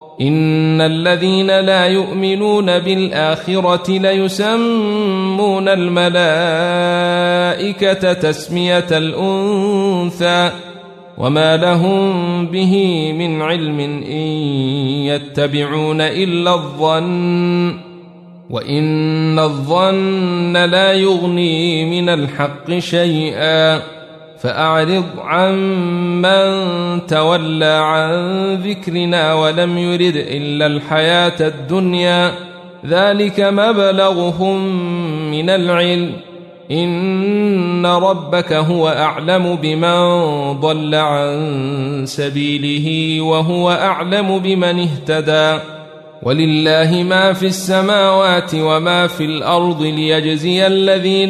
إن الذين لا يؤمنون بالآخرة ليسمون الملائكة تسمية الأنثى وما لهم به من علم إن يتبعون إلا الظن وإن الظن لا يغني من الحق شيئا فأعرض عن من تولى عن ذكرنا ولم يرد إلا الحياة الدنيا ذلك مبلغهم من العلم إن ربك هو أعلم بمن ضل عن سبيله وهو أعلم بمن اهتدى ولله ما في السماوات وما في الأرض ليجزي الذين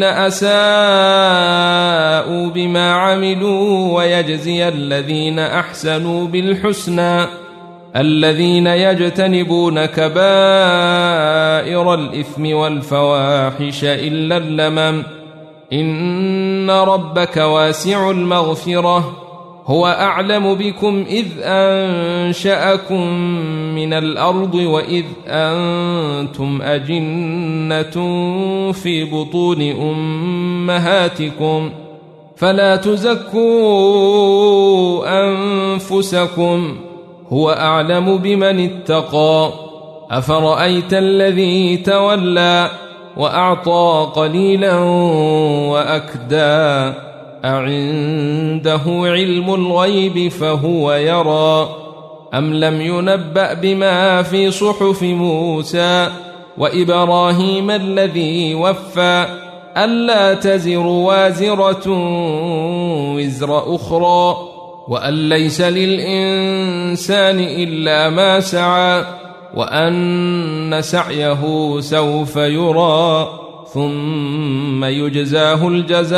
أساءوا بما عملوا ويجزي الذين أحسنوا بالحسنى الذين يجتنبون كبائر الإثم والفواحش إلا اللمم إن ربك واسع المغفرة هو أعلم بكم إذ أنشأكم من الأرض وإذ أنتم أجنة في بطون أمهاتكم فلا تزكوا أنفسكم هو أعلم بمن اتقى أفرأيت الذي تولى وأعطى قليلا وأكدى أعنده علم الغيب فهو يرى أم لم ينبأ بما في صحف موسى وإبراهيم الذي وفى ألا تزر وازرة وزر أخرى وأن ليس للإنسان إلا ما سعى وأن سعيه سوف يرى ثم يجزاه الجزاء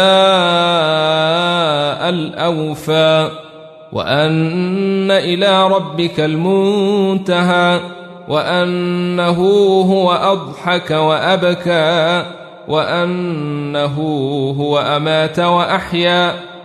الأوفى وأن إلى ربك المنتهى وأنه هو أضحك وأبكى وأنه هو أمات وأحيا